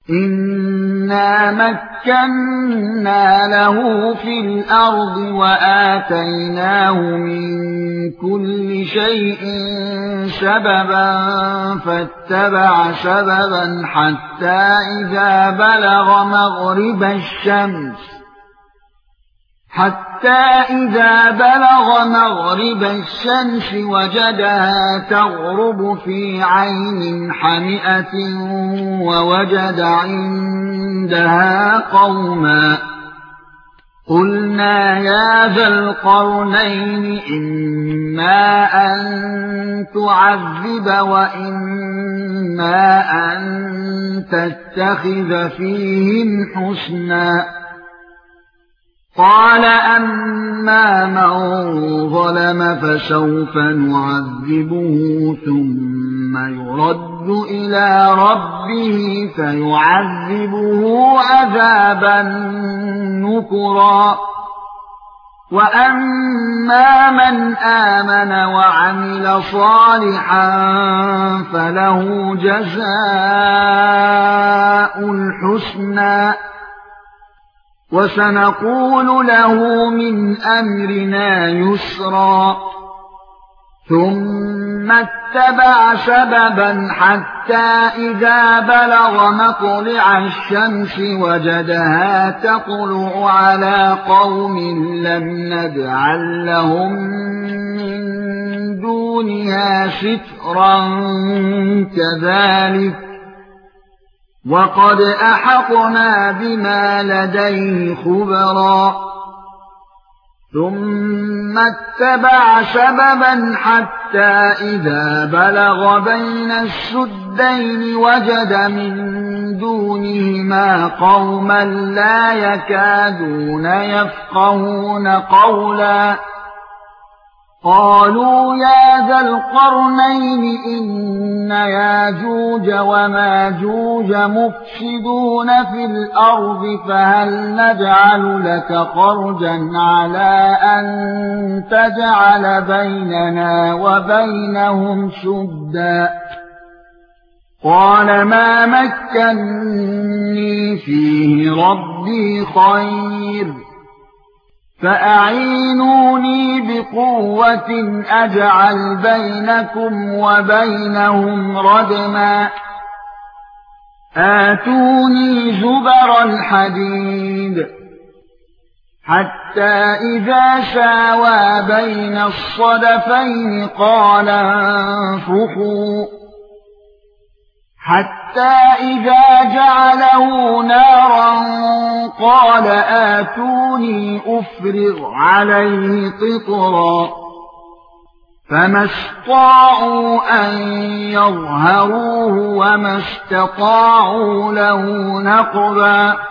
إِنَّا مَكَّنَّا لَهُ فِي الْأَرْضِ وَآتَيْنَاهُ مِنْ كُلِّ شَيْءٍ سَبَبًا فَاتَّبَعَ سَبَبًا حَتَّى إِذَا بَلَغَ مَغْرِبَ الشَّمْسِ وَجَدَهَا تَغْرُبُ فِي عَيْنٍ حَمِئَةٍ وَوَجَدَ عِندَهَا قَوْمًا قُلْنَا يَا ذَا الْقَرْنَيْنِ إِمَّا أَن تُعَذِّبَ وَإِمَّا أَن تَتَّخِذَ فِيهِمْ حُسْنًا قال أما من ظلم فسوف نعذبه ثم يرد إلى ربه فيعذبه عذابا نكرا وأما من آمن وعمل صالحا فله جزاء الحسنى وسنقول له من أمرنا يسرا ثم اتبع سببا حتى إذا بلغ مطلع الشمس وجدها تطلع على قوم لم نجعل لهم من دونها سترا كذلك وقد أحطنا بما لديه خبرا ثم اتبع سببا حتى إذا بلغ بين السدين وجد من دونهما قوما لا يكادون يفقهون قولا قالوا يا ذا القرنين إن ياجوج وماجوج مفسدون في الأرض فهل نجعل لك خرجا على أن تجعل بيننا وبينهم سدا قال ما مكنني فيه ربي خير فأعينوني بقوة أجعل بينكم وبينهم ردما آتوني زبر الحديد حتى إذا ساوى بين الصدفين قال انفخوا حتى إذا جعله نارا قال آتوني أفرغ عليه قطرا فما استطاعوا أن يظهروه وما استطاعوا له نقبا